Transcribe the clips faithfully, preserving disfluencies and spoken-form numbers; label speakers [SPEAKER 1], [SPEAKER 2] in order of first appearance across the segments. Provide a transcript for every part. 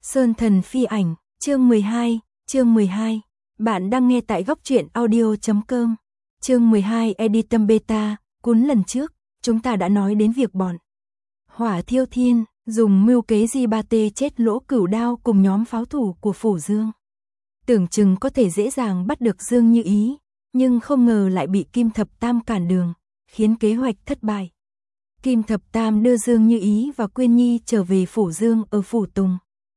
[SPEAKER 1] Sơn thần phi ảnh, chương mười hai, chương mười hai. Bạn đang nghe tại góc truyện audio chấm com. Chương mười hai Editum Beta, cuốn lần trước, chúng ta đã nói đến việc bọn Hỏa Thiêu Thiên dùng mưu kế Di Ba Tê chết Lỗ Cửu Đao cùng nhóm pháo thủ của Phủ Dương. Tưởng chừng có thể dễ dàng bắt được Dương Như Ý, nhưng không ngờ lại bị Kim Thập Tam cản đường, khiến kế hoạch thất bại. Kim Thập Tam đưa Dương Như Ý và Quyên Nhi trở về Phủ Dương ở Phủ Tùng.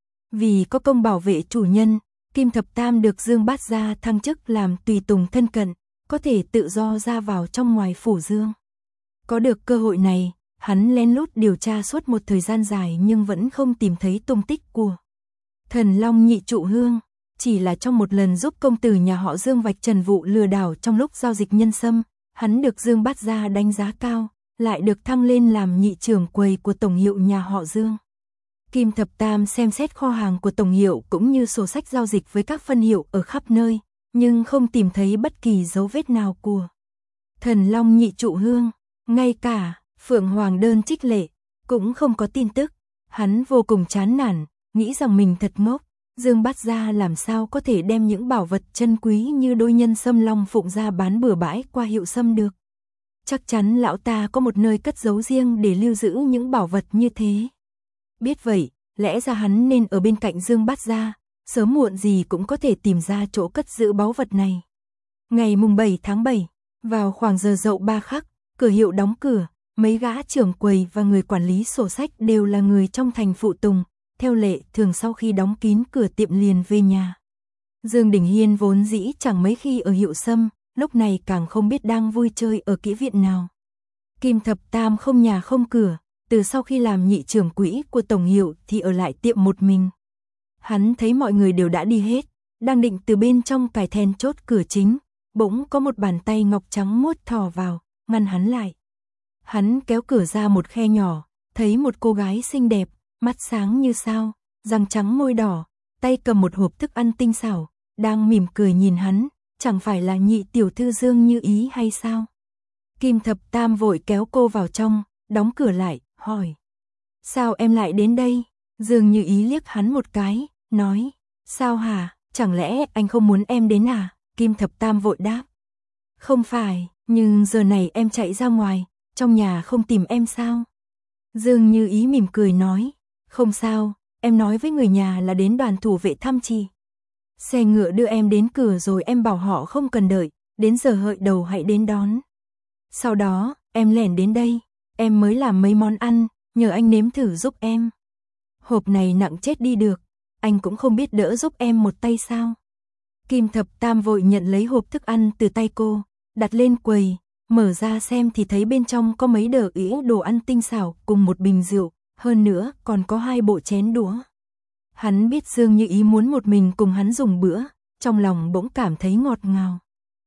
[SPEAKER 1] Vì có công bảo vệ chủ nhân, Kim Thập Tam được Dương Bát Gia thăng chức làm tùy tùng thân cận, có thể tự do ra vào trong ngoài Phủ Dương. Có được cơ hội này, hắn lén lút điều tra suốt một thời gian dài nhưng vẫn không tìm thấy tung tích của Thần Long Nhị Trụ Hương. Chỉ là trong một lần giúp công tử nhà họ Dương vạch trần vụ lừa đảo trong lúc giao dịch nhân sâm, hắn được Dương Bát Gia đánh giá cao, lại được thăng lên làm nhị trưởng quầy của tổng hiệu nhà họ Dương. Kim Thập Tam xem xét kho hàng của tổng hiệu cũng như sổ sách giao dịch với các phân hiệu ở khắp nơi, nhưng không tìm thấy bất kỳ dấu vết nào của Thần Long Nhị Trụ Hương, ngay cả Phượng Hoàng Đơn Trích Lệ cũng không có tin tức. Hắn vô cùng chán nản, nghĩ rằng mình thật ngốc, Dương Bát Gia làm sao có thể đem những bảo vật chân quý như đôi nhân sâm long phụng ra bán bừa bãi qua hiệu sâm được. Chắc chắn lão ta có một nơi cất giấu riêng để lưu giữ những bảo vật như thế. Biết vậy, lẽ ra hắn nên ở bên cạnh Dương Bát Gia, sớm muộn gì cũng có thể tìm ra chỗ cất giữ báu vật này. Ngày mùng bảy tháng bảy, vào khoảng giờ dậu ba khắc, cửa hiệu đóng cửa, mấy gã trưởng quầy và người quản lý sổ sách đều là người trong thành Phụ Tùng, theo lệ thường sau khi đóng kín cửa tiệm liền về nhà. Dương Đình Hiên vốn dĩ chẳng mấy khi ở hiệu sâm, lúc này càng không biết đang vui chơi ở kỹ viện nào. Kim Thập Tam không nhà không cửa, từ sau khi làm nhị trưởng quỹ của tổng hiệu thì ở lại tiệm một mình. Hắn thấy mọi người đều đã đi hết, đang định từ bên trong cài then chốt cửa chính, bỗng có một bàn tay ngọc trắng muốt thò vào, ngăn hắn lại. Hắn kéo cửa ra một khe nhỏ, thấy một cô gái xinh đẹp, mắt sáng như sao, răng trắng môi đỏ, tay cầm một hộp thức ăn tinh xảo, đang mỉm cười nhìn hắn, chẳng phải là nhị tiểu thư Dương Như Ý hay sao? Kim Thập Tam vội kéo cô vào trong, đóng cửa lại, hỏi: "Sao em lại đến đây?" Dương Như Ý liếc hắn một cái, nói: "Sao hả, chẳng lẽ anh không muốn em đến à?" Kim Thập Tam vội đáp: "Không phải, nhưng giờ này em chạy ra ngoài, trong nhà không tìm em sao?" Dương Như Ý mỉm cười nói: "Không sao, em nói với người nhà là đến đoàn thủ vệ thăm chị. Xe ngựa đưa em đến cửa rồi em bảo họ không cần đợi, đến giờ hợi đầu hãy đến đón. Sau đó, em lẻn đến đây, em mới làm mấy món ăn, nhờ anh nếm thử giúp em. Hộp này nặng chết đi được, anh cũng không biết đỡ giúp em một tay sao?" Kim Thập Tam vội nhận lấy hộp thức ăn từ tay cô, đặt lên quầy, mở ra xem thì thấy bên trong có mấy đờ ĩa đồ ăn tinh xảo cùng một bình rượu, hơn nữa còn có hai bộ chén đũa. Hắn biết Dương Như Ý muốn một mình cùng hắn dùng bữa, trong lòng bỗng cảm thấy ngọt ngào.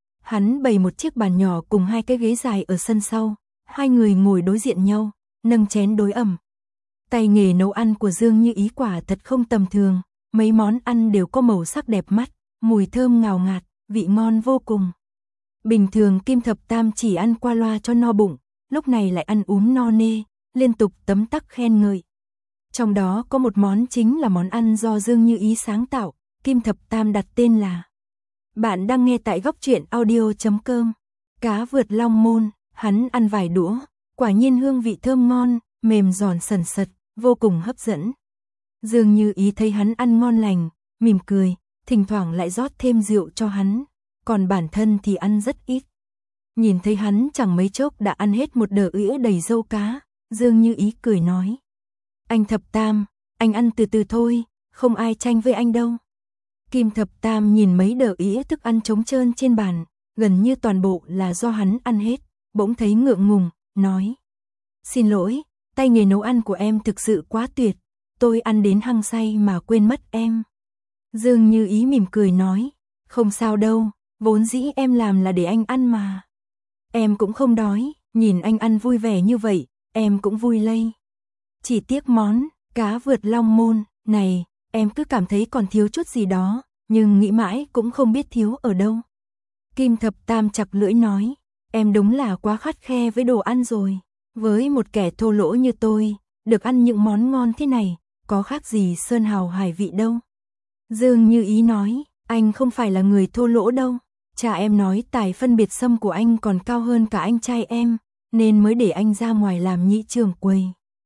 [SPEAKER 1] Hắn bày một chiếc bàn nhỏ cùng hai cái ghế dài ở sân sau, hai người ngồi đối diện nhau, nâng chén đối ẩm. Tay nghề nấu ăn của Dương Như Ý quả thật không tầm thường, mấy món ăn đều có màu sắc đẹp mắt, mùi thơm ngào ngạt, vị ngon vô cùng. Bình thường Kim Thập Tam chỉ ăn qua loa cho no bụng, lúc này lại ăn uống no nê, liên tục tấm tắc khen ngợi. Trong đó có một món chính là món ăn do Dương Như Ý sáng tạo, Kim Thập Tam đặt tên là. Bạn đang nghe tại góc truyện audio chấm com. Cá vượt long môn, hắn ăn vài đũa, quả nhiên hương vị thơm ngon, mềm giòn sần sật, vô cùng hấp dẫn. Dương Như Ý thấy hắn ăn ngon lành, mỉm cười, thỉnh thoảng lại rót thêm rượu cho hắn, còn bản thân thì ăn rất ít. Nhìn thấy hắn chẳng mấy chốc đã ăn hết một đờ ĩa đầy dâu cá, Dương Như Ý cười nói: "Anh Thập Tam, anh ăn từ từ thôi, không ai tranh với anh đâu." Kim Thập Tam nhìn mấy đờ ĩa thức ăn trống trơn trên bàn, gần như toàn bộ là do hắn ăn hết, bỗng thấy ngượng ngùng, nói: "Xin lỗi, tay nghề nấu ăn của em thực sự quá tuyệt, tôi ăn đến hăng say mà quên mất em." Dương Như Ý mỉm cười nói: "Không sao đâu, vốn dĩ em làm là để anh ăn mà. Em cũng không đói, nhìn anh ăn vui vẻ như vậy, em cũng vui lây. Chỉ tiếc món cá vượt long môn này, em cứ cảm thấy còn thiếu chút gì đó, nhưng nghĩ mãi cũng không biết thiếu ở đâu." Kim Thập Tam chặt lưỡi nói: "Em đúng là quá khắt khe với đồ ăn rồi. Với một kẻ thô lỗ như tôi, được ăn những món ngon thế này, có khác gì sơn hào hải vị đâu. Dương Như Ý nói, anh không phải là người thô lỗ đâu. Cha em nói tài phân biệt xâm của anh còn cao hơn cả anh trai em, nên mới để anh ra ngoài làm nhị trưởng quầy.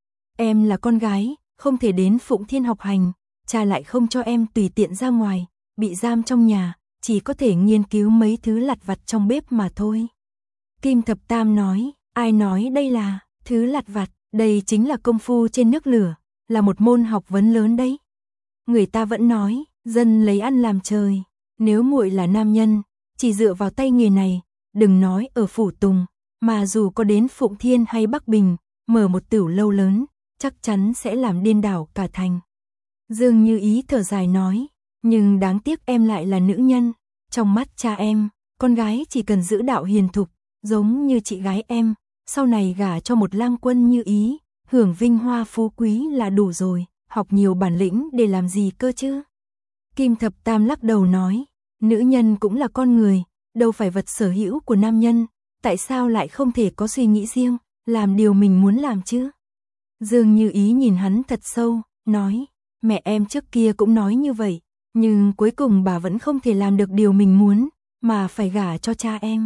[SPEAKER 1] Em là con gái, không thể đến Phụng Thiên học hành, cha lại không cho em tùy tiện ra ngoài, bị giam trong nhà, chỉ có thể nghiên cứu mấy thứ lặt vặt trong bếp mà thôi. Kim Thập Tam nói, ai nói đây là thứ lặt vặt, đây chính là công phu trên nước lửa, là một môn học vấn lớn đấy. Người ta vẫn nói, dân lấy ăn làm trời, nếu muội là nam nhân, chỉ dựa vào tay nghề này, đừng nói ở Phủ Tùng, mà dù có đến Phụng Thiên hay Bắc Bình, mở một tửu lâu lớn, chắc chắn sẽ làm điên đảo cả thành. Dương Như Ý thở dài nói, nhưng đáng tiếc em lại là nữ nhân, trong mắt cha em, con gái chỉ cần giữ đạo hiền thục, giống như chị gái em, sau này gả cho một lang quân Như Ý, hưởng vinh hoa phú quý là đủ rồi, học nhiều bản lĩnh để làm gì cơ chứ. Kim Thập Tam lắc đầu nói, nữ nhân cũng là con người, đâu phải vật sở hữu của nam nhân, tại sao lại không thể có suy nghĩ riêng, làm điều mình muốn làm chứ. Dương Như Ý nhìn hắn thật sâu, nói, mẹ em trước kia cũng nói như vậy, nhưng cuối cùng bà vẫn không thể làm được điều mình muốn, mà phải gả cho cha em.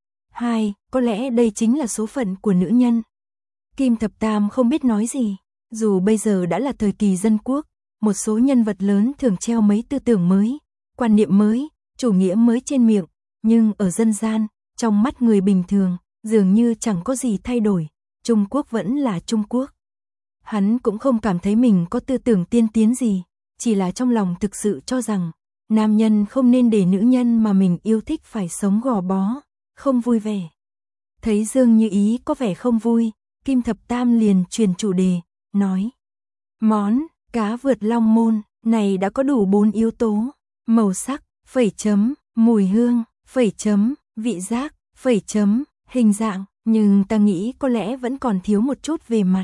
[SPEAKER 1] Hai, có lẽ đây chính là số phận của nữ nhân. Kim Thập Tam không biết nói gì, dù bây giờ đã là thời kỳ dân quốc, một số nhân vật lớn thường treo mấy tư tưởng mới, quan niệm mới, chủ nghĩa mới trên miệng, nhưng ở dân gian, trong mắt người bình thường, dường như chẳng có gì thay đổi, Trung Quốc vẫn là Trung Quốc. Hắn cũng không cảm thấy mình có tư tưởng tiên tiến gì, chỉ là trong lòng thực sự cho rằng, nam nhân không nên để nữ nhân mà mình yêu thích phải sống gò bó, không vui vẻ. Thấy Dương Như Ý có vẻ không vui, Kim Thập Tam liền truyền chủ đề, nói, món cá vượt long môn này đã có đủ bốn yếu tố, màu sắc, phẩy chấm, mùi hương, phẩy chấm, vị giác, phẩy chấm, hình dạng, nhưng ta nghĩ có lẽ vẫn còn thiếu một chút về mặt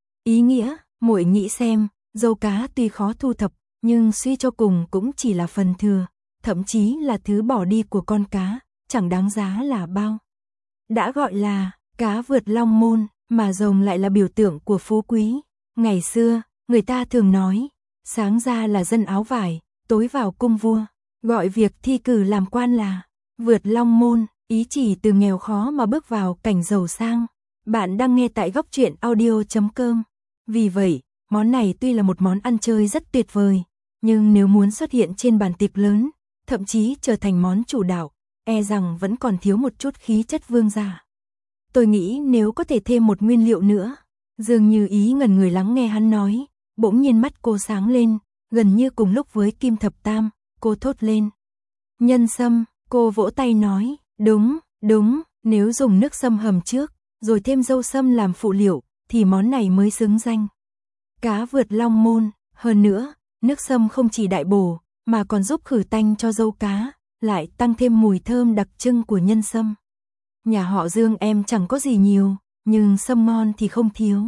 [SPEAKER 1] ý nghĩa. Muội nghĩ xem, dâu cá tuy khó thu thập, nhưng suy cho cùng cũng chỉ là phần thừa, thậm chí là thứ bỏ đi của con cá, chẳng đáng giá là bao. Đã gọi là cá vượt long môn, mà rồng lại là biểu tượng của phú quý. Ngày xưa, người ta thường nói, sáng ra là dân áo vải, tối vào cung vua, gọi việc thi cử làm quan là vượt long môn, ý chỉ từ nghèo khó mà bước vào cảnh giàu sang. Bạn đang nghe tại góc truyện audio chấm com. Vì vậy, món này tuy là một món ăn chơi rất tuyệt vời, nhưng nếu muốn xuất hiện trên bàn tiệc lớn, thậm chí trở thành món chủ đạo, e rằng vẫn còn thiếu một chút khí chất vương giả. Tôi nghĩ nếu có thể thêm một nguyên liệu nữa. Dương Như Ý ngẩn người lắng nghe hắn nói, bỗng nhiên mắt cô sáng lên, gần như cùng lúc với Kim Thập Tam, cô thốt lên. Nhân sâm, cô vỗ tay nói, đúng, đúng, nếu dùng nước sâm hầm trước, rồi thêm dâu sâm làm phụ liệu, thì món này mới xứng danh. Cá vượt long môn, hơn nữa, nước sâm không chỉ đại bổ, mà còn giúp khử tanh cho dâu cá, lại tăng thêm mùi thơm đặc trưng của nhân sâm. Nhà họ Dương em chẳng có gì nhiều, nhưng sâm ngon thì không thiếu.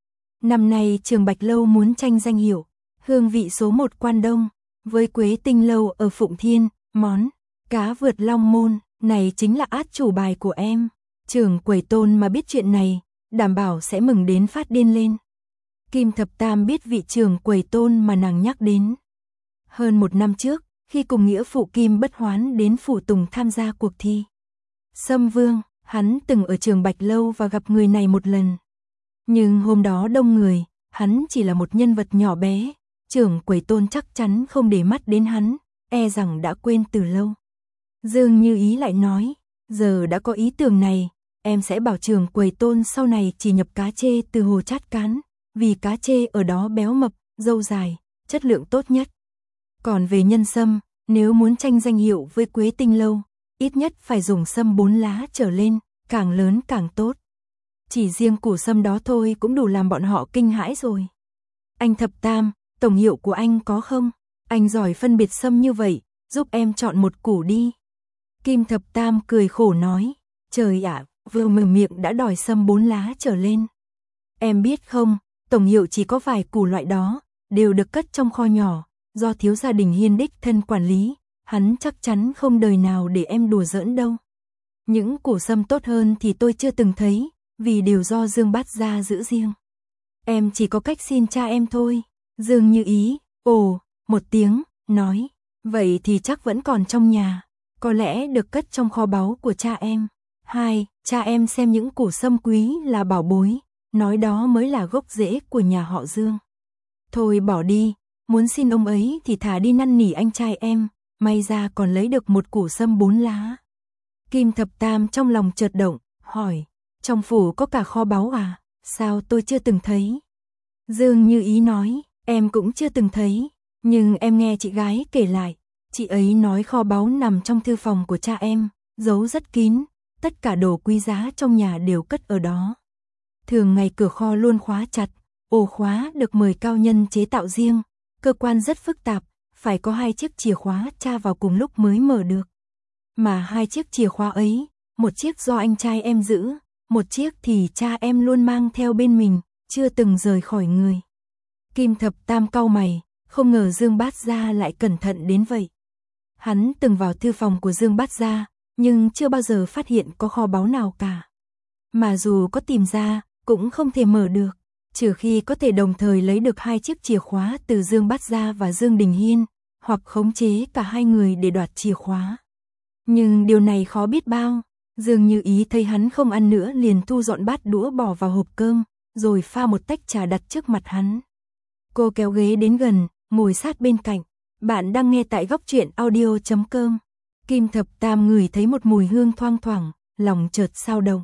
[SPEAKER 1] Năm nay Trường Bạch Lâu muốn tranh danh hiệu hương vị số một Quan Đông, với Quế Tinh Lâu ở Phụng Thiên, món cá vượt long môn này chính là át chủ bài của em. Trưởng quầy Tôn mà biết chuyện này, đảm bảo sẽ mừng đến phát điên lên. Kim Thập Tam biết vị trưởng quầy Tôn mà nàng nhắc đến. Hơn một năm trước, khi cùng nghĩa phụ Kim Bất Hoán đến Phủ Tùng tham gia cuộc thi Sâm Vương, hắn từng ở Trường Bạch Lâu và gặp người này một lần. Nhưng hôm đó đông người, hắn chỉ là một nhân vật nhỏ bé, trưởng quầy Tôn chắc chắn không để mắt đến hắn, e rằng đã quên từ lâu. Dương Như Ý lại nói, giờ đã có ý tưởng này, em sẽ bảo trưởng quầy Tôn sau này chỉ nhập cá chê từ hồ Chát Cán, vì cá chê ở đó béo mập, dâu dài, chất lượng tốt nhất. Còn về nhân sâm, nếu muốn tranh danh hiệu với Quế Tinh Lâu, ít nhất phải dùng sâm bốn lá trở lên, càng lớn càng tốt. Chỉ riêng củ sâm đó thôi cũng đủ làm bọn họ kinh hãi rồi. Anh Thập Tam, tổng hiệu của anh có không? Anh giỏi phân biệt sâm như vậy, giúp em chọn một củ đi. Kim Thập Tam cười khổ nói, trời ạ, vừa mở miệng đã đòi sâm bốn lá trở lên. Em biết không, tổng hiệu chỉ có vài củ loại đó, đều được cất trong kho nhỏ, do thiếu gia đình Hiên đích thân quản lý, hắn chắc chắn không đời nào để em đùa giỡn đâu. Những củ sâm tốt hơn thì tôi chưa từng thấy, vì đều do Dương Bát gia giữ riêng. Em chỉ có cách xin cha em thôi. Dương Như Ý, ồ, một tiếng, nói, vậy thì chắc vẫn còn trong nhà, có lẽ được cất trong kho báu của cha em. Hai, cha em xem những củ sâm quý là bảo bối, nói đó mới là gốc rễ của nhà họ Dương. Thôi bỏ đi, muốn xin ông ấy thì thả đi năn nỉ anh trai em, may ra còn lấy được một củ sâm bốn lá. Kim Thập Tam trong lòng chợt động, hỏi, trong phủ có cả kho báu à, sao tôi chưa từng thấy? Dương Như Ý nói, em cũng chưa từng thấy, nhưng em nghe chị gái kể lại, chị ấy nói kho báu nằm trong thư phòng của cha em, giấu rất kín, tất cả đồ quý giá trong nhà đều cất ở đó. Thường ngày cửa kho luôn khóa chặt, ổ khóa được mời cao nhân chế tạo riêng, cơ quan rất phức tạp, phải có hai chiếc chìa khóa tra vào cùng lúc mới mở được. Mà hai chiếc chìa khóa ấy, một chiếc do anh trai em giữ, một chiếc thì cha em luôn mang theo bên mình, chưa từng rời khỏi người. Kim Thập Tam cau mày, không ngờ Dương Bát Gia lại cẩn thận đến vậy. Hắn từng vào thư phòng của Dương Bát Gia, nhưng chưa bao giờ phát hiện có kho báu nào cả. Mà dù có tìm ra, cũng không thể mở được, trừ khi có thể đồng thời lấy được hai chiếc chìa khóa từ Dương Bát Gia và Dương Đình Hiên, hoặc khống chế cả hai người để đoạt chìa khóa. Nhưng điều này khó biết bao. Dương Như Ý thấy hắn không ăn nữa liền thu dọn bát đũa bỏ vào hộp cơm, rồi pha một tách trà đặt trước mặt hắn. Cô kéo ghế đến gần, ngồi sát bên cạnh. Bạn đang nghe tại góc truyện audio chấm com. Kim Thập Tam ngửi thấy một mùi hương thoang thoảng, lòng chợt xao động.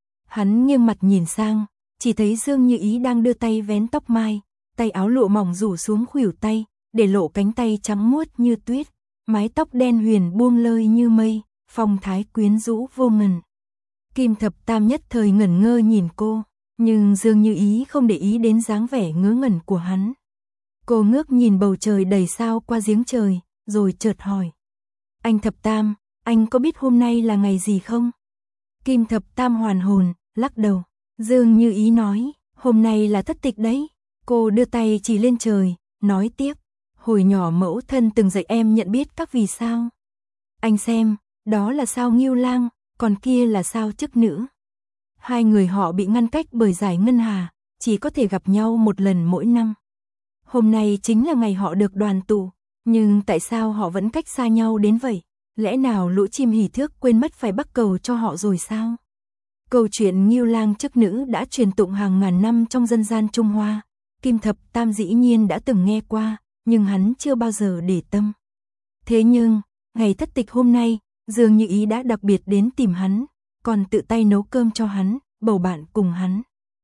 [SPEAKER 1] Hắn nghiêng mặt nhìn sang, chỉ thấy Dương Như Ý đang đưa tay vén tóc mai, tay áo lụa mỏng rủ xuống khuỷu tay, để lộ cánh tay trắng muốt như tuyết, mái tóc đen huyền buông lơi như mây, phong thái quyến rũ vô ngần. Kim Thập Tam nhất thời ngẩn ngơ nhìn cô, nhưng Dương Như Ý không để ý đến dáng vẻ ngớ ngẩn của hắn. Cô ngước nhìn bầu trời đầy sao qua giếng trời, rồi chợt hỏi. Anh Thập Tam, anh có biết hôm nay là ngày gì không? Kim Thập Tam hoàn hồn, lắc đầu. Dương Như Ý nói, hôm nay là thất tịch đấy. Cô đưa tay chỉ lên trời, nói tiếp. Hồi nhỏ mẫu thân từng dạy em nhận biết các vì sao. Anh xem, đó là sao Ngưu Lang, còn kia là sao Chức Nữ. Hai người họ bị ngăn cách bởi giải ngân hà, chỉ có thể gặp nhau một lần mỗi năm. Hôm nay chính là ngày họ được đoàn tụ, nhưng tại sao họ vẫn cách xa nhau đến vậy? Lẽ nào lũ chim hỉ thước quên mất phải bắc cầu cho họ rồi sao? Câu chuyện Ngưu Lang Chức Nữ đã truyền tụng hàng ngàn năm trong dân gian Trung Hoa. Kim Thập Tam dĩ nhiên đã từng nghe qua, nhưng hắn chưa bao giờ để tâm. Thế nhưng, ngày thất tịch hôm nay, Dương Như Ý đã đặc biệt đến tìm hắn, còn tự tay nấu cơm cho hắn, bầu bạn cùng hắn.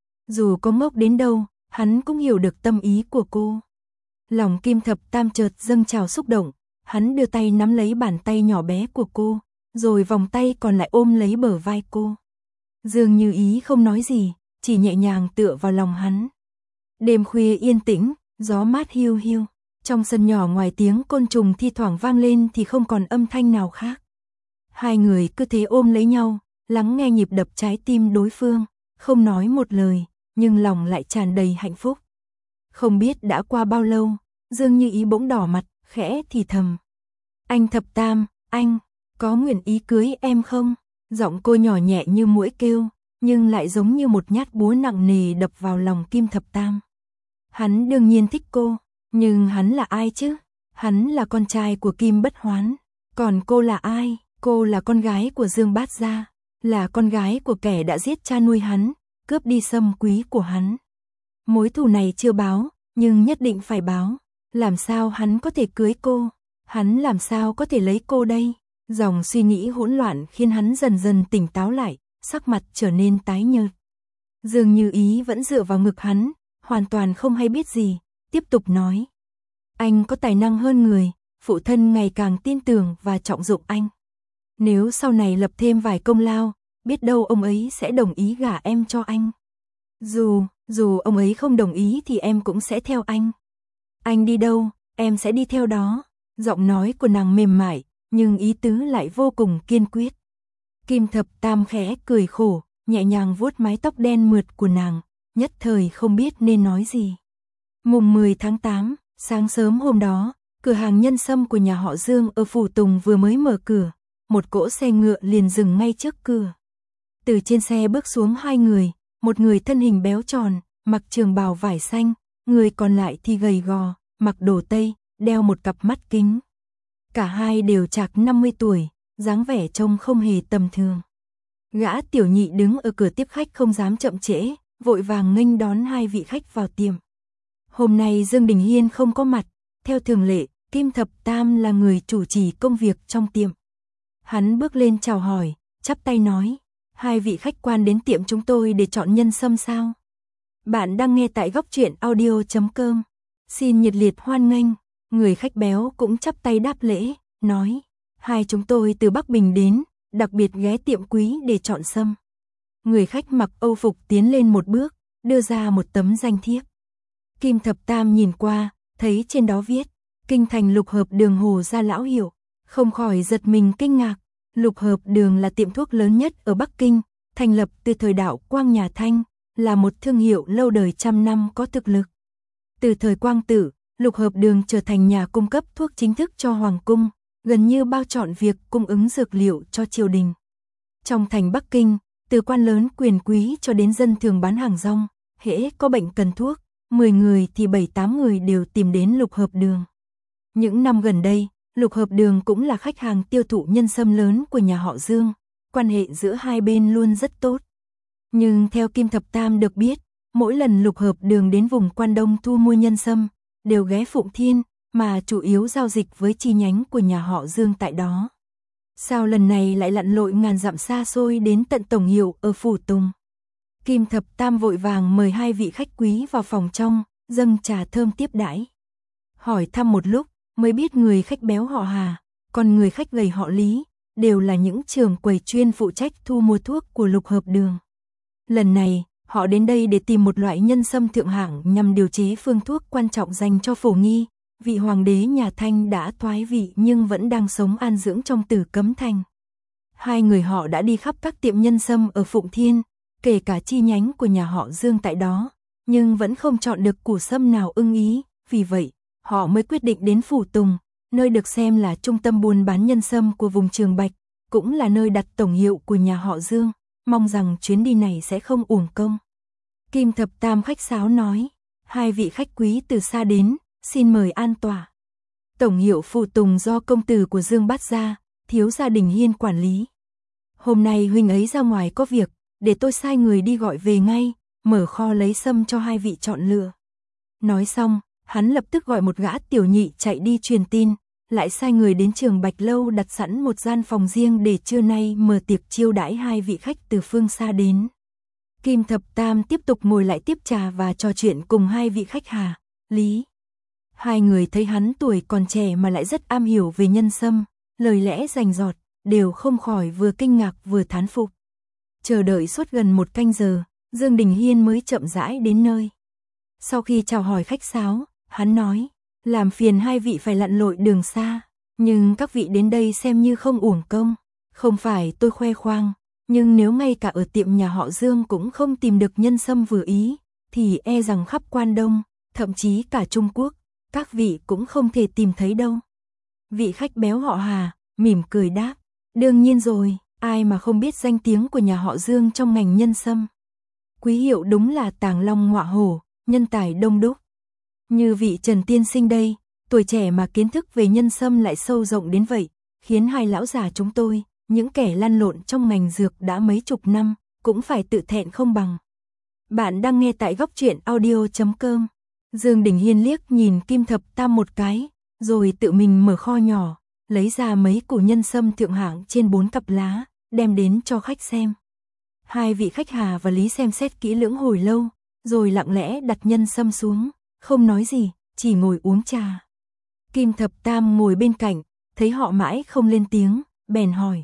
[SPEAKER 1] Dù có ngốc đến đâu, hắn cũng hiểu được tâm ý của cô. Lòng Kim Thập Tam chợt dâng trào xúc động, hắn đưa tay nắm lấy bàn tay nhỏ bé của cô, rồi vòng tay còn lại ôm lấy bờ vai cô. Dương Như Ý không nói gì, chỉ nhẹ nhàng tựa vào lòng hắn. Đêm khuya yên tĩnh, gió mát hiu hiu, trong sân nhỏ ngoài tiếng côn trùng thi thoảng vang lên thì không còn âm thanh nào khác. Hai người cứ thế ôm lấy nhau, lắng nghe nhịp đập trái tim đối phương, không nói một lời, nhưng lòng lại tràn đầy hạnh phúc. Không biết đã qua bao lâu, Dương Như Ý bỗng đỏ mặt, khẽ thì thầm. Anh Thập Tam, anh, có nguyện ý cưới em không? Giọng cô nhỏ nhẹ như muỗi kêu, nhưng lại giống như một nhát búa nặng nề đập vào lòng Kim Thập Tam. Hắn đương nhiên thích cô, nhưng hắn là ai chứ? Hắn là con trai của Kim Bất Hoán, còn cô là ai? Cô là con gái của Dương Bát Gia, là con gái của kẻ đã giết cha nuôi hắn, cướp đi sâm quý của hắn. Mối thù này chưa báo, nhưng nhất định phải báo. Làm sao hắn có thể cưới cô? Hắn làm sao có thể lấy cô đây? Dòng suy nghĩ hỗn loạn khiến hắn dần dần tỉnh táo lại, sắc mặt trở nên tái nhợt. Dương Như Ý vẫn dựa vào ngực hắn, hoàn toàn không hay biết gì, tiếp tục nói. Anh có tài năng hơn người, phụ thân ngày càng tin tưởng và trọng dụng anh. Nếu sau này lập thêm vài công lao, biết đâu ông ấy sẽ đồng ý gả em cho anh. Dù, dù ông ấy không đồng ý thì em cũng sẽ theo anh. Anh đi đâu, em sẽ đi theo đó. Giọng nói của nàng mềm mại, nhưng ý tứ lại vô cùng kiên quyết. Kim Thập Tam khẽ cười khổ, nhẹ nhàng vuốt mái tóc đen mượt của nàng, nhất thời không biết nên nói gì. Mùng mười tháng tám, sáng sớm hôm đó, cửa hàng nhân sâm của nhà họ Dương ở Phủ Tùng vừa mới mở cửa, một cỗ xe ngựa liền dừng ngay trước cửa. Từ trên xe bước xuống hai người, một người thân hình béo tròn, mặc trường bào vải xanh, người còn lại thì gầy gò, mặc đồ tây, đeo một cặp mắt kính. Cả hai đều chạc năm mươi tuổi, dáng vẻ trông không hề tầm thường. Gã tiểu nhị đứng ở cửa tiếp khách không dám chậm trễ, vội vàng nghênh đón hai vị khách vào tiệm. Hôm nay Dương Đình Hiên không có mặt, theo thường lệ, Kim Thập Tam là người chủ trì công việc trong tiệm. Hắn bước lên chào hỏi, chắp tay nói, hai vị khách quan đến tiệm chúng tôi để chọn nhân sâm sao? Bạn đang nghe tại góc truyện audio chấm com. Xin nhiệt liệt hoan nghênh. Người khách béo cũng chắp tay đáp lễ, nói, hai chúng tôi từ Bắc Bình đến, đặc biệt ghé tiệm quý để chọn sâm. Người khách mặc Âu phục tiến lên một bước, đưa ra một tấm danh thiếp. Kim Thập Tam nhìn qua, thấy trên đó viết, Kinh Thành Lục Hợp Đường Hồ Gia Lão Hiệu, không khỏi giật mình kinh ngạc. Lục Hợp Đường là tiệm thuốc lớn nhất ở Bắc Kinh, thành lập từ thời đạo Quang nhà Thanh, là một thương hiệu lâu đời trăm năm có thực lực. Từ thời Quang Tử, Lục Hợp Đường trở thành nhà cung cấp thuốc chính thức cho Hoàng cung, gần như bao trọn việc cung ứng dược liệu cho triều đình. Trong thành Bắc Kinh, từ quan lớn quyền quý cho đến dân thường bán hàng rong, hễ có bệnh cần thuốc, mười người thì bảy tám người đều tìm đến Lục Hợp Đường. Những năm gần đây, Lục Hợp Đường cũng là khách hàng tiêu thụ nhân sâm lớn của nhà họ Dương, quan hệ giữa hai bên luôn rất tốt. Nhưng theo Kim Thập Tam được biết, mỗi lần Lục Hợp Đường đến vùng Quan Đông thu mua nhân sâm, đều ghé Phụng Thiên, mà chủ yếu giao dịch với chi nhánh của nhà họ Dương tại đó. Sao lần này lại lặn lội ngàn dặm xa xôi đến tận tổng hiệu ở Phủ Tùng? Kim Thập Tam vội vàng mời hai vị khách quý vào phòng trong, dâng trà thơm tiếp đãi. Hỏi thăm một lúc, mới biết người khách béo họ Hà, còn người khách gầy họ Lý, đều là những trưởng quầy chuyên phụ trách thu mua thuốc của Lục Hợp Đường. Lần này, họ đến đây để tìm một loại nhân sâm thượng hạng nhằm điều chế phương thuốc quan trọng dành cho Phổ Nghi, vị hoàng đế nhà Thanh đã thoái vị nhưng vẫn đang sống an dưỡng trong Tử Cấm Thành. Hai người họ đã đi khắp các tiệm nhân sâm ở Phụng Thiên, kể cả chi nhánh của nhà họ Dương tại đó, nhưng vẫn không chọn được củ sâm nào ưng ý, vì vậy, họ mới quyết định đến Phủ Tùng, nơi được xem là trung tâm buôn bán nhân sâm của vùng Trường Bạch, cũng là nơi đặt tổng hiệu của nhà họ Dương, mong rằng chuyến đi này sẽ không uổng công. Kim Thập Tam khách sáo nói, hai vị khách quý từ xa đến, xin mời an tọa. Tổng hiệu Phủ Tùng do công tử của Dương Bát gia, thiếu gia Đình Hiên quản lý. Hôm nay huynh ấy ra ngoài có việc, để tôi sai người đi gọi về ngay, mở kho lấy sâm cho hai vị chọn lựa. Nói xong, hắn lập tức gọi một gã tiểu nhị chạy đi truyền tin, lại sai người đến Trường Bạch Lâu đặt sẵn một gian phòng riêng để trưa nay mở tiệc chiêu đãi hai vị khách từ phương xa đến. Kim Thập Tam tiếp tục ngồi lại tiếp trà và trò chuyện cùng hai vị khách Hà, Lý. Hai người thấy hắn tuổi còn trẻ mà lại rất am hiểu về nhân sâm, lời lẽ rành rọt, đều không khỏi vừa kinh ngạc vừa thán phục. Chờ đợi suốt gần một canh giờ, Dương Đình Hiên mới chậm rãi đến nơi. Sau khi chào hỏi khách sáo, hắn nói, làm phiền hai vị phải lặn lội đường xa, nhưng các vị đến đây xem như không uổng công. Không phải tôi khoe khoang, nhưng nếu ngay cả ở tiệm nhà họ Dương cũng không tìm được nhân sâm vừa ý, thì e rằng khắp Quan Đông, thậm chí cả Trung Quốc, các vị cũng không thể tìm thấy đâu. Vị khách béo họ Hà, mỉm cười đáp, đương nhiên rồi, ai mà không biết danh tiếng của nhà họ Dương trong ngành nhân sâm. Quý hiệu đúng là tàng long ngọa hổ, nhân tài đông đúc. Như vị Trần tiên sinh đây, tuổi trẻ mà kiến thức về nhân sâm lại sâu rộng đến vậy, khiến hai lão già chúng tôi, những kẻ lăn lộn trong ngành dược đã mấy chục năm, cũng phải tự thẹn không bằng. Bạn đang nghe tại góc truyện audio chấm com. Dương Đình Hiên liếc nhìn Kim Thập Tam một cái, rồi tự mình mở kho nhỏ, lấy ra mấy củ nhân sâm thượng hạng trên bốn cặp lá, đem đến cho khách xem. Hai vị khách Hà và Lý xem xét kỹ lưỡng hồi lâu, rồi lặng lẽ đặt nhân sâm xuống, không nói gì, chỉ ngồi uống trà. Kim Thập Tam ngồi bên cạnh, thấy họ mãi không lên tiếng, bèn hỏi.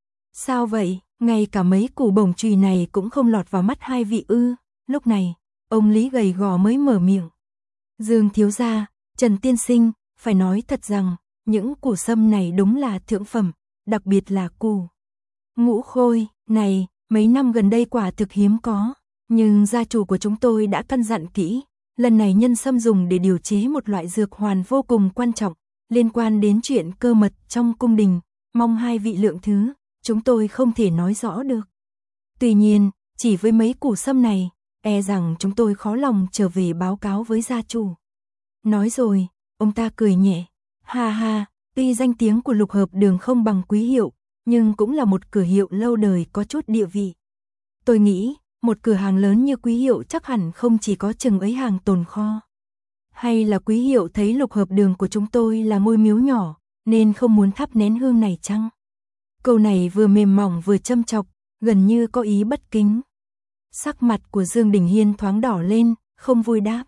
[SPEAKER 1] Sao vậy, ngay cả mấy củ bổng chùy này cũng không lọt vào mắt hai vị ư? Lúc này, ông Lý gầy gò mới mở miệng. Dương thiếu gia, Trần tiên sinh, phải nói thật rằng, những củ sâm này đúng là thượng phẩm, đặc biệt là củ ngũ khôi, này, mấy năm gần đây quả thực hiếm có, nhưng gia chủ của chúng tôi đã căn dặn kỹ, lần này nhân sâm dùng để điều chế một loại dược hoàn vô cùng quan trọng, liên quan đến chuyện cơ mật trong cung đình, mong hai vị lượng thứ, chúng tôi không thể nói rõ được. Tuy nhiên, chỉ với mấy củ sâm này, e rằng chúng tôi khó lòng trở về báo cáo với gia chủ. Nói rồi, ông ta cười nhẹ, ha ha, tuy danh tiếng của Lục Hợp Đường không bằng Quý Hiệu, nhưng cũng là một cửa hiệu lâu đời có chút địa vị. Tôi nghĩ, một cửa hàng lớn như Quý Hiệu chắc hẳn không chỉ có chừng ấy hàng tồn kho. Hay là Quý Hiệu thấy Lục Hợp Đường của chúng tôi là ngôi miếu nhỏ, nên không muốn thắp nén hương này chăng? Câu này vừa mềm mỏng vừa châm chọc, gần như có ý bất kính. Sắc mặt của Dương Đình Hiên thoáng đỏ lên, không vui đáp.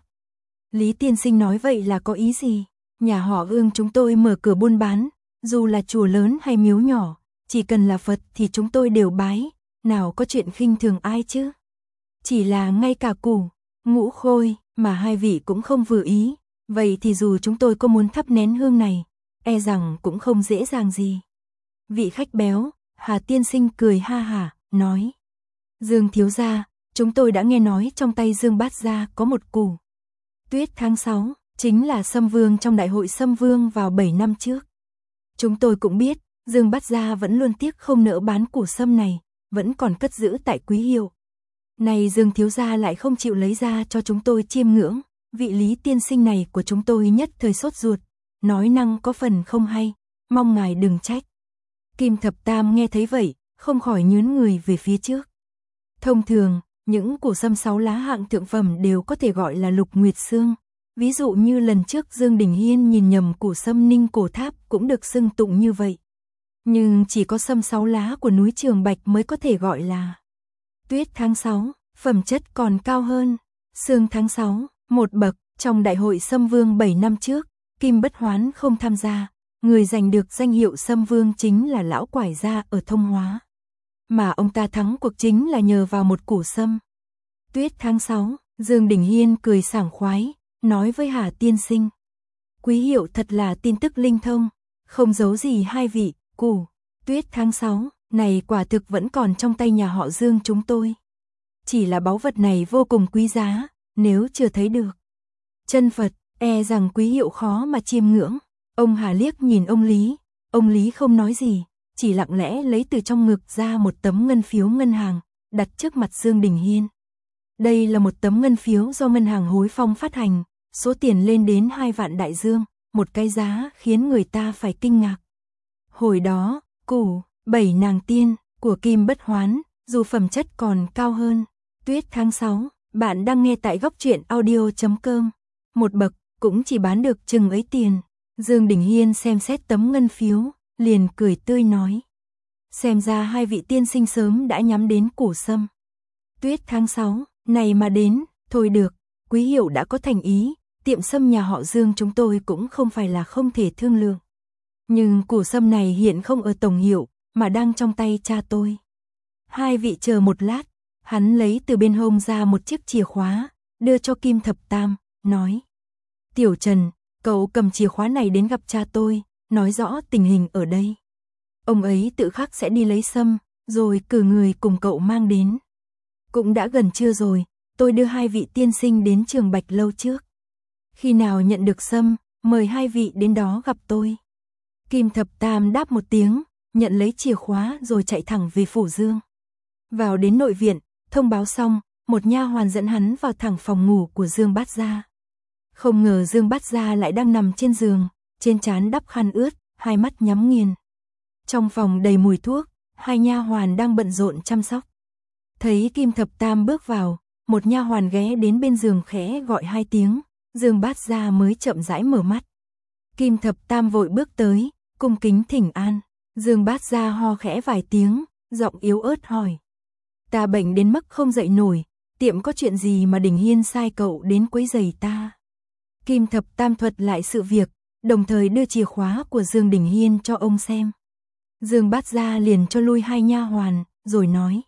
[SPEAKER 1] Lý tiên sinh nói vậy là có ý gì? Nhà họ Ương chúng tôi mở cửa buôn bán, dù là chùa lớn hay miếu nhỏ, chỉ cần là Phật thì chúng tôi đều bái, nào có chuyện khinh thường ai chứ? Chỉ là ngay cả củ, ngũ khôi mà hai vị cũng không vừa ý, vậy thì dù chúng tôi có muốn thắp nén hương này, e rằng cũng không dễ dàng gì. Vị khách béo, Hà tiên sinh cười ha hả, nói. Dương thiếu gia, chúng tôi đã nghe nói trong tay Dương bát gia có một củ Tuyết tháng sáu, chính là Sâm Vương trong đại hội Sâm Vương vào bảy năm trước. Chúng tôi cũng biết, Dương bát gia vẫn luôn tiếc không nỡ bán củ sâm này, vẫn còn cất giữ tại Quý Hiệu. Này Dương thiếu gia lại không chịu lấy ra cho chúng tôi chiêm ngưỡng, vị Lý tiên sinh này của chúng tôi nhất thời sốt ruột, nói năng có phần không hay, mong ngài đừng trách. Kim Thập Tam nghe thấy vậy, không khỏi nhướng người về phía trước. Thông thường, những củ sâm sáu lá hạng thượng phẩm đều có thể gọi là Lục Nguyệt Xương. Ví dụ như lần trước Dương Đình Hiên nhìn nhầm củ sâm Ninh Cổ Tháp cũng được xưng tụng như vậy. Nhưng chỉ có sâm sáu lá của núi Trường Bạch mới có thể gọi là Tuyết tháng sáu, phẩm chất còn cao hơn. Sương tháng sáu, một bậc, trong đại hội Sâm Vương bảy năm trước, Kim Bất Hoán không tham gia, người giành được danh hiệu Sâm Vương chính là lão quải gia ở Thông Hóa. Mà ông ta thắng cuộc chính là nhờ vào một củ sâm. Tuyết tháng sáu, Dương Đình Hiên cười sảng khoái, nói với Hà tiên sinh. Quý Hiệu thật là tin tức linh thông, không giấu gì hai vị, củ Tuyết tháng sáu, này quả thực vẫn còn trong tay nhà họ Dương chúng tôi. Chỉ là báu vật này vô cùng quý giá, nếu chưa thấy được chân Phật, e rằng Quý Hiệu khó mà chiêm ngưỡng. Ông Hà liếc nhìn ông Lý, ông Lý không nói gì, chỉ lặng lẽ lấy từ trong ngực ra một tấm ngân phiếu ngân hàng, đặt trước mặt Dương Đình Hiên. Đây là một tấm ngân phiếu do ngân hàng Hối Phong phát hành, số tiền lên đến hai vạn đại dương, một cái giá khiến người ta phải kinh ngạc. Hồi đó, củ bảy nàng tiên của Kim Bất Hoán, dù phẩm chất còn cao hơn Tuyết tháng sáu, bạn đang nghe tại góc truyện audio chấm com. Một bậc cũng chỉ bán được chừng ấy tiền. Dương Đình Hiên xem xét tấm ngân phiếu, liền cười tươi nói. Xem ra hai vị tiên sinh sớm đã nhắm đến củ sâm Tuyết tháng sáu, này mà đến, thôi được, Quý Hiệu đã có thành ý, tiệm sâm nhà họ Dương chúng tôi cũng không phải là không thể thương lượng. Nhưng củ sâm này hiện không ở tổng hiệu, mà đang trong tay cha tôi. Hai vị chờ một lát, hắn lấy từ bên hông ra một chiếc chìa khóa, đưa cho Kim Thập Tam, nói. Tiểu Trần, cậu cầm chìa khóa này đến gặp cha tôi, nói rõ tình hình ở đây. Ông ấy tự khắc sẽ đi lấy sâm, rồi cử người cùng cậu mang đến. Cũng đã gần trưa rồi, tôi đưa hai vị tiên sinh đến Trường Bạch lâu trước. Khi nào nhận được sâm, mời hai vị đến đó gặp tôi. Kim Thập Tam đáp một tiếng, nhận lấy chìa khóa rồi chạy thẳng về phủ Dương. Vào đến nội viện, thông báo xong, một nha hoàn dẫn hắn vào thẳng phòng ngủ của Dương Bát Gia. Không ngờ Dương Bát Gia lại đang nằm trên giường, trên trán đắp khăn ướt, hai mắt nhắm nghiền. Trong phòng đầy mùi thuốc, hai nha hoàn đang bận rộn chăm sóc. Thấy Kim Thập Tam bước vào, một nha hoàn ghé đến bên giường khẽ gọi hai tiếng, Dương Bát Gia mới chậm rãi mở mắt. Kim Thập Tam vội bước tới, cung kính thỉnh an. Dương Bát Gia ho khẽ vài tiếng, giọng yếu ớt hỏi. Ta bệnh đến mức không dậy nổi, tiệm có chuyện gì mà Đình Hiên sai cậu đến quấy rầy ta? Kim Thập Tam thuật lại sự việc, đồng thời đưa chìa khóa của Dương Đình Hiên cho ông xem. Dương Bát Gia liền cho lui hai nha hoàn, rồi nói.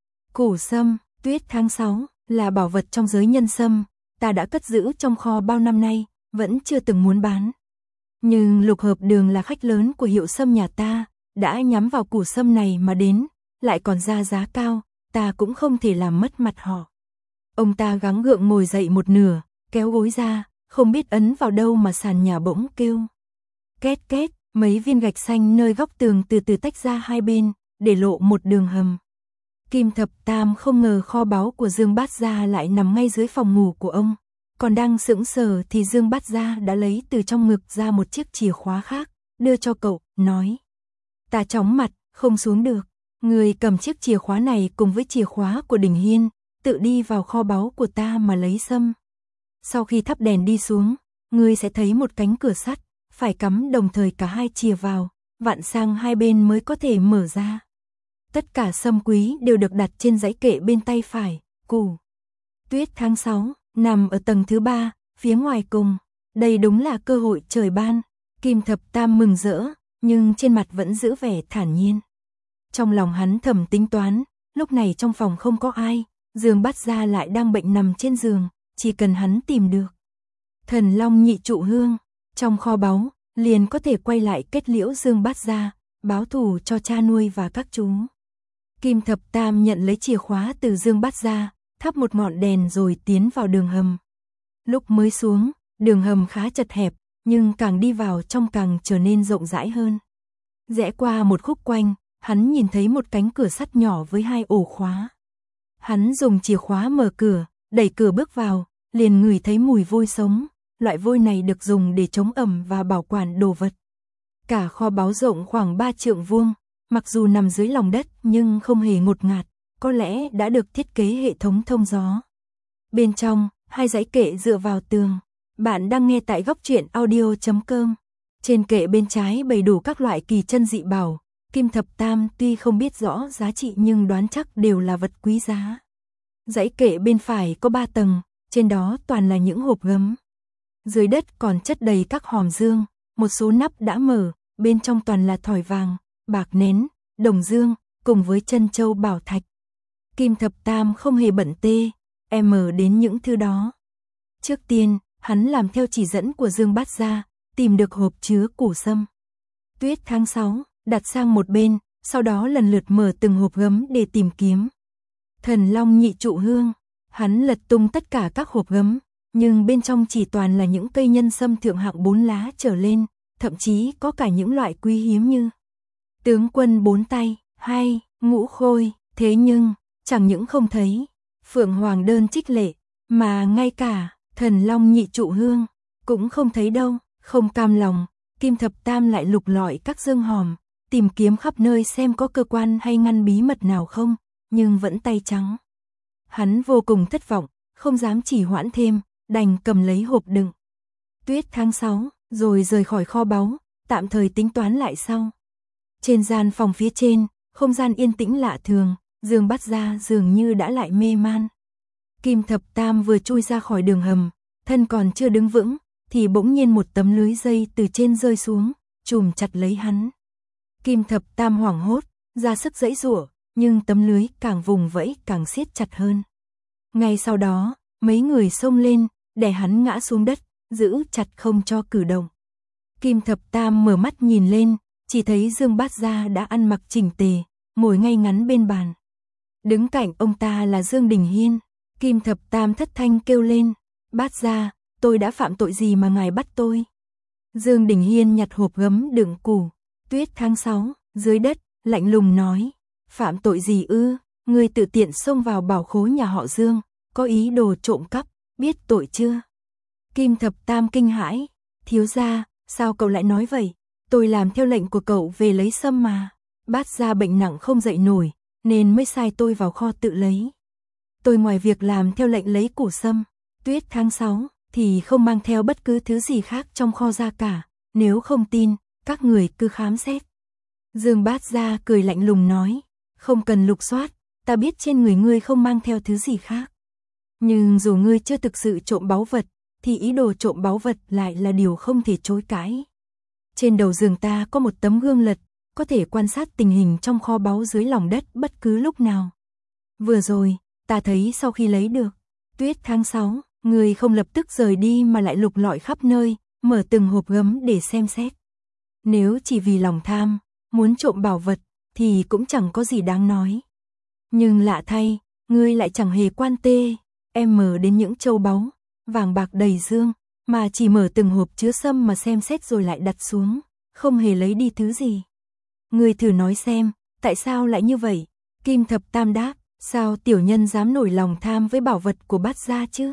[SPEAKER 1] Củ sâm, Tuyết tháng sáu, là bảo vật trong giới nhân sâm, ta đã cất giữ trong kho bao năm nay, vẫn chưa từng muốn bán. Nhưng Lục Hợp Đường là khách lớn của hiệu sâm nhà ta, đã nhắm vào củ sâm này mà đến, lại còn ra giá cao, ta cũng không thể làm mất mặt họ. Ông ta gắng gượng ngồi dậy một nửa, kéo gối ra, không biết ấn vào đâu mà sàn nhà bỗng kêu. Két két, mấy viên gạch xanh nơi góc tường từ từ tách ra hai bên, để lộ một đường hầm. Kim Thập Tam không ngờ kho báu của Dương Bát Gia lại nằm ngay dưới phòng ngủ của ông. Còn đang sững sờ thì Dương Bát Gia đã lấy từ trong ngực ra một chiếc chìa khóa khác, đưa cho cậu, nói. Ta chóng mặt, không xuống được. Người cầm chiếc chìa khóa này cùng với chìa khóa của Đình Hiên, tự đi vào kho báu của ta mà lấy sâm. Sau khi thắp đèn đi xuống, ngươi sẽ thấy một cánh cửa sắt, phải cắm đồng thời cả hai chìa vào, vặn sang hai bên mới có thể mở ra. Tất cả sâm quý đều được đặt trên dãy kệ bên tay phải, củ tuyết tháng sáu, nằm ở tầng thứ ba, phía ngoài cùng. Đây đúng là cơ hội trời ban. Kim Thập Tam mừng rỡ, nhưng trên mặt vẫn giữ vẻ thản nhiên. Trong lòng hắn thầm tính toán, lúc này trong phòng không có ai, Dương Bát Gia lại đang bệnh nằm trên giường, chỉ cần hắn tìm được Thần Long Nhị Trụ Hương trong kho báu, liền có thể quay lại kết liễu Dương Bát Gia, báo thù cho cha nuôi và các chú. Kim Thập Tam nhận lấy chìa khóa từ Dương Bát Gia, thắp một ngọn đèn rồi tiến vào đường hầm. Lúc mới xuống, đường hầm khá chật hẹp, nhưng càng đi vào trong càng trở nên rộng rãi hơn. Rẽ qua một khúc quanh, hắn nhìn thấy một cánh cửa sắt nhỏ với hai ổ khóa. Hắn dùng chìa khóa mở cửa, đẩy cửa bước vào, liền ngửi thấy mùi vôi sống. Loại vôi này được dùng để chống ẩm và bảo quản đồ vật. Cả kho báu rộng khoảng ba trượng vuông, mặc dù nằm dưới lòng đất nhưng không hề ngột ngạt, có lẽ đã được thiết kế hệ thống thông gió. Bên trong, hai dãy kệ dựa vào tường. Bạn đang nghe tại góc truyện audio chấm com. Trên kệ bên trái bày đủ các loại kỳ chân dị bảo. Kim Thập Tam tuy không biết rõ giá trị nhưng đoán chắc đều là vật quý giá. Dãy kệ bên phải có ba tầng, trên đó toàn là những hộp gấm. Dưới đất còn chất đầy các hòm dương, một số nắp đã mở, bên trong toàn là thỏi vàng, bạc nén, đồng dương, cùng với chân châu bảo thạch. Kim Thập Tam không hề bận tê, em mở đến những thứ đó. Trước tiên, hắn làm theo chỉ dẫn của Dương Bát Gia, tìm được hộp chứa củ sâm. Tuyết tháng sáu, đặt sang một bên, sau đó lần lượt mở từng hộp gấm để tìm kiếm. Thần Long Nhị Trụ Hương, hắn lật tung tất cả các hộp gấm, nhưng bên trong chỉ toàn là những cây nhân sâm thượng hạng bốn lá trở lên, thậm chí có cả những loại quý hiếm như tướng quân bốn tay, hay ngũ khôi, thế nhưng, chẳng những không thấy Phượng Hoàng đơn trích lệ, mà ngay cả Thần Long Nhị Trụ Hương cũng không thấy đâu. Không cam lòng, Kim Thập Tam lại lục lọi các dương hòm, tìm kiếm khắp nơi xem có cơ quan hay ngăn bí mật nào không, nhưng vẫn tay trắng. Hắn vô cùng thất vọng, không dám trì hoãn thêm, đành cầm lấy hộp đựng Tuyết tháng sáu, rồi rời khỏi kho báu, tạm thời tính toán lại sau. Trên gian phòng phía trên, không gian yên tĩnh lạ thường, Dương Bát Gia dường như đã lại mê man. Kim Thập Tam vừa chui ra khỏi đường hầm, thân còn chưa đứng vững, thì bỗng nhiên một tấm lưới dây từ trên rơi xuống, chùm chặt lấy hắn. Kim Thập Tam hoảng hốt, ra sức giãy giụa, nhưng tấm lưới càng vùng vẫy càng siết chặt hơn. Ngay sau đó, mấy người xông lên, đè hắn ngã xuống đất, giữ chặt không cho cử động. Kim Thập Tam mở mắt nhìn lên, chỉ thấy Dương Bát Gia đã ăn mặc chỉnh tề, ngồi ngay ngắn bên bàn. Đứng cạnh ông ta là Dương Đình Hiên. Kim Thập Tam thất thanh kêu lên, Bát Gia, tôi đã phạm tội gì mà ngài bắt tôi? Dương Đình Hiên nhặt hộp gấm đựng củ Tuyết tháng sáu, dưới đất, lạnh lùng nói, phạm tội gì ư? Ngươi tự tiện xông vào bảo khố nhà họ Dương, có ý đồ trộm cắp, biết tội chưa? Kim Thập Tam kinh hãi, thiếu gia, sao cậu lại nói vậy? Tôi làm theo lệnh của cậu về lấy sâm mà. Bát Gia bệnh nặng không dậy nổi, nên mới sai tôi vào kho tự lấy. Tôi ngoài việc làm theo lệnh lấy củ sâm, Tuyết tháng sáu, thì không mang theo bất cứ thứ gì khác trong kho ra cả, nếu không tin, các người cứ khám xét. Dương Bát Gia cười lạnh lùng nói, không cần lục soát, ta biết trên người ngươi không mang theo thứ gì khác. Nhưng dù ngươi chưa thực sự trộm báu vật, thì ý đồ trộm báu vật lại là điều không thể chối cãi. Trên đầu giường ta có một tấm gương lật, có thể quan sát tình hình trong kho báu dưới lòng đất bất cứ lúc nào. Vừa rồi, ta thấy sau khi lấy được Tuyết tháng sáu, người không lập tức rời đi mà lại lục lọi khắp nơi, mở từng hộp gấm để xem xét. Nếu chỉ vì lòng tham, muốn trộm bảo vật, thì cũng chẳng có gì đáng nói. Nhưng lạ thay, ngươi lại chẳng hề quan tê, em mở đến những châu báu, vàng bạc đầy dương, mà chỉ mở từng hộp chứa sâm mà xem xét rồi lại đặt xuống, không hề lấy đi thứ gì. Ngươi thử nói xem, tại sao lại như vậy? Kim Thập Tam đáp, sao tiểu nhân dám nổi lòng tham với bảo vật của Bát gia chứ?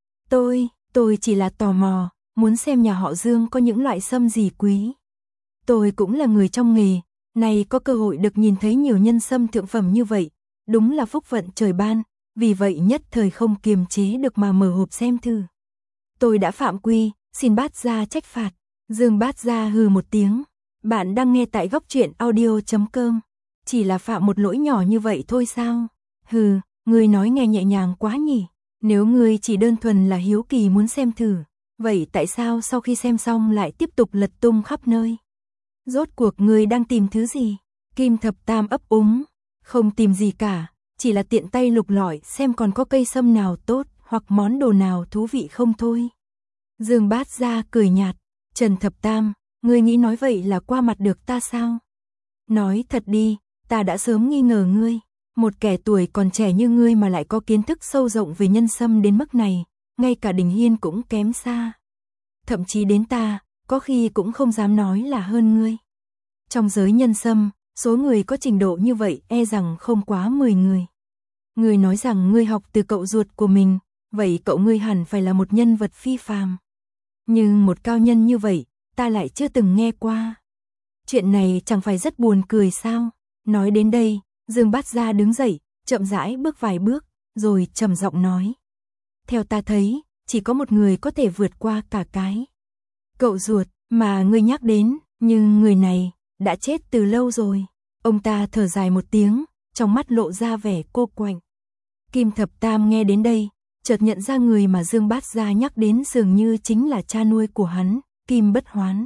[SPEAKER 1] Tôi, tôi chỉ là tò mò, muốn xem nhà họ Dương có những loại sâm gì quý. Tôi cũng là người trong nghề, này có cơ hội được nhìn thấy nhiều nhân sâm thượng phẩm như vậy, đúng là phúc vận trời ban, vì vậy nhất thời không kiềm chế được mà mở hộp xem thử. Tôi đã phạm quy, xin Bát gia trách phạt. Dương Bát gia hừ một tiếng, bạn đang nghe tại góc truyện audio chấm com. Chỉ là phạm một lỗi nhỏ như vậy thôi sao? Hừ, ngươi nói nghe nhẹ nhàng quá nhỉ. Nếu ngươi chỉ đơn thuần là hiếu kỳ muốn xem thử, vậy tại sao sau khi xem xong lại tiếp tục lật tung khắp nơi? Rốt cuộc ngươi đang tìm thứ gì? Kim Thập Tam ấp úng, không tìm gì cả, chỉ là tiện tay lục lọi xem còn có cây sâm nào tốt hoặc món đồ nào thú vị không thôi. Dương Bát gia cười nhạt, Trần Thập Tam, ngươi nghĩ nói vậy là qua mặt được ta sao? Nói thật đi, ta đã sớm nghi ngờ ngươi, một kẻ tuổi còn trẻ như ngươi mà lại có kiến thức sâu rộng về nhân sâm đến mức này, ngay cả Đình Hiên cũng kém xa. Thậm chí đến ta, có khi cũng không dám nói là hơn ngươi. Trong giới nhân sâm, số người có trình độ như vậy e rằng không quá mười người. Ngươi nói rằng ngươi học từ cậu ruột của mình, vậy cậu ngươi hẳn phải là một nhân vật phi phàm. Nhưng một cao nhân như vậy, ta lại chưa từng nghe qua. Chuyện này chẳng phải rất buồn cười sao? Nói đến đây, Dương Bát gia đứng dậy, chậm rãi bước vài bước, rồi trầm giọng nói. Theo ta thấy, chỉ có một người có thể vượt qua cả cái. Cậu ruột mà ngươi nhắc đến, nhưng người này đã chết từ lâu rồi. Ông ta thở dài một tiếng, trong mắt lộ ra vẻ cô quạnh. Kim Thập Tam nghe đến đây, chợt nhận ra người mà Dương Bát gia nhắc đến dường như chính là cha nuôi của hắn, Kim Bất Hoán.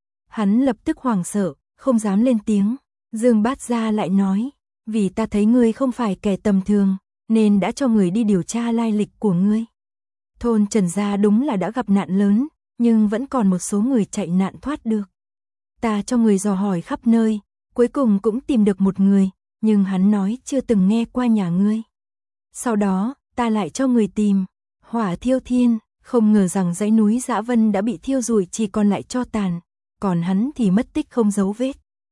[SPEAKER 1] Hắn lập tức hoảng sợ, không dám lên tiếng. Dương Bát gia lại nói, vì ta thấy ngươi không phải kẻ tầm thường, nên đã cho người đi điều tra lai lịch của ngươi. Thôn Trần gia đúng là đã gặp nạn lớn, nhưng vẫn còn một số người chạy nạn thoát được. Ta cho người dò hỏi khắp nơi, cuối cùng cũng tìm được một người, nhưng hắn nói chưa từng nghe qua nhà ngươi. Sau đó, ta lại cho người tìm, hỏa thiêu thiên, không ngờ rằng dãy núi Dã Vân đã bị thiêu rụi chỉ còn lại tro tàn, còn hắn thì mất tích không dấu vết.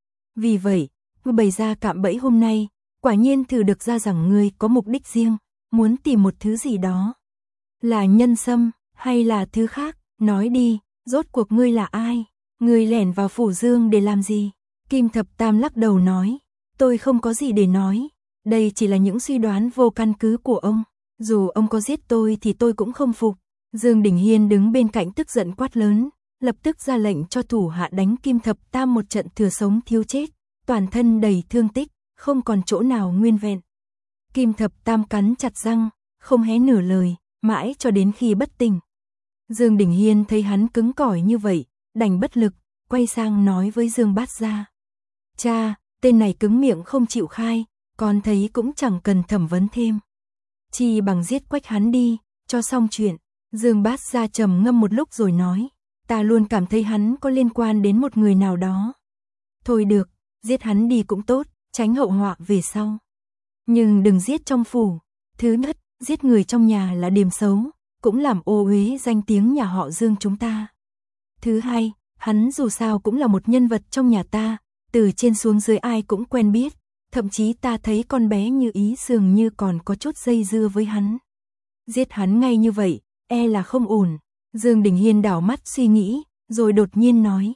[SPEAKER 1] Vì vậy, ngươi bày ra cạm bẫy hôm nay, quả nhiên thử được ra rằng ngươi có mục đích riêng, muốn tìm một thứ gì đó. Là nhân sâm, hay là thứ khác, nói đi, rốt cuộc ngươi là ai? Ngươi lẻn vào phủ Dương để làm gì? Kim Thập Tam lắc đầu nói, tôi không có gì để nói, đây chỉ là những suy đoán vô căn cứ của ông, dù ông có giết tôi thì tôi cũng không phục. Dương Đình Hiên đứng bên cạnh tức giận quát lớn, lập tức ra lệnh cho thủ hạ đánh Kim Thập Tam một trận thừa sống thiếu chết, toàn thân đầy thương tích, không còn chỗ nào nguyên vẹn. Kim Thập Tam cắn chặt răng, không hé nửa lời, mãi cho đến khi bất tỉnh. Dương Đình Hiên thấy hắn cứng cỏi như vậy, đành bất lực, quay sang nói với Dương Bát gia. Cha, tên này cứng miệng không chịu khai, con thấy cũng chẳng cần thẩm vấn thêm. Chỉ bằng giết quách hắn đi, cho xong chuyện. Dương Bát gia trầm ngâm một lúc rồi nói, ta luôn cảm thấy hắn có liên quan đến một người nào đó. Thôi được, giết hắn đi cũng tốt, tránh hậu họa về sau. Nhưng đừng giết trong phủ. Thứ nhất, giết người trong nhà là điểm xấu, cũng làm ô uế danh tiếng nhà họ Dương chúng ta. Thứ hai, hắn dù sao cũng là một nhân vật trong nhà ta, từ trên xuống dưới ai cũng quen biết, thậm chí ta thấy con bé Như Ý dường như còn có chút dây dưa với hắn. Giết hắn ngay như vậy, e là không ổn. Dương Đình Hiên đảo mắt suy nghĩ, rồi đột nhiên nói.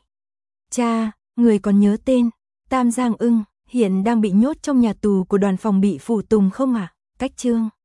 [SPEAKER 1] Cha, người còn nhớ tên Tam Giang Ưng, hiện đang bị nhốt trong nhà tù của đoàn phòng bị phủ tùng không ạ? À? Cách chương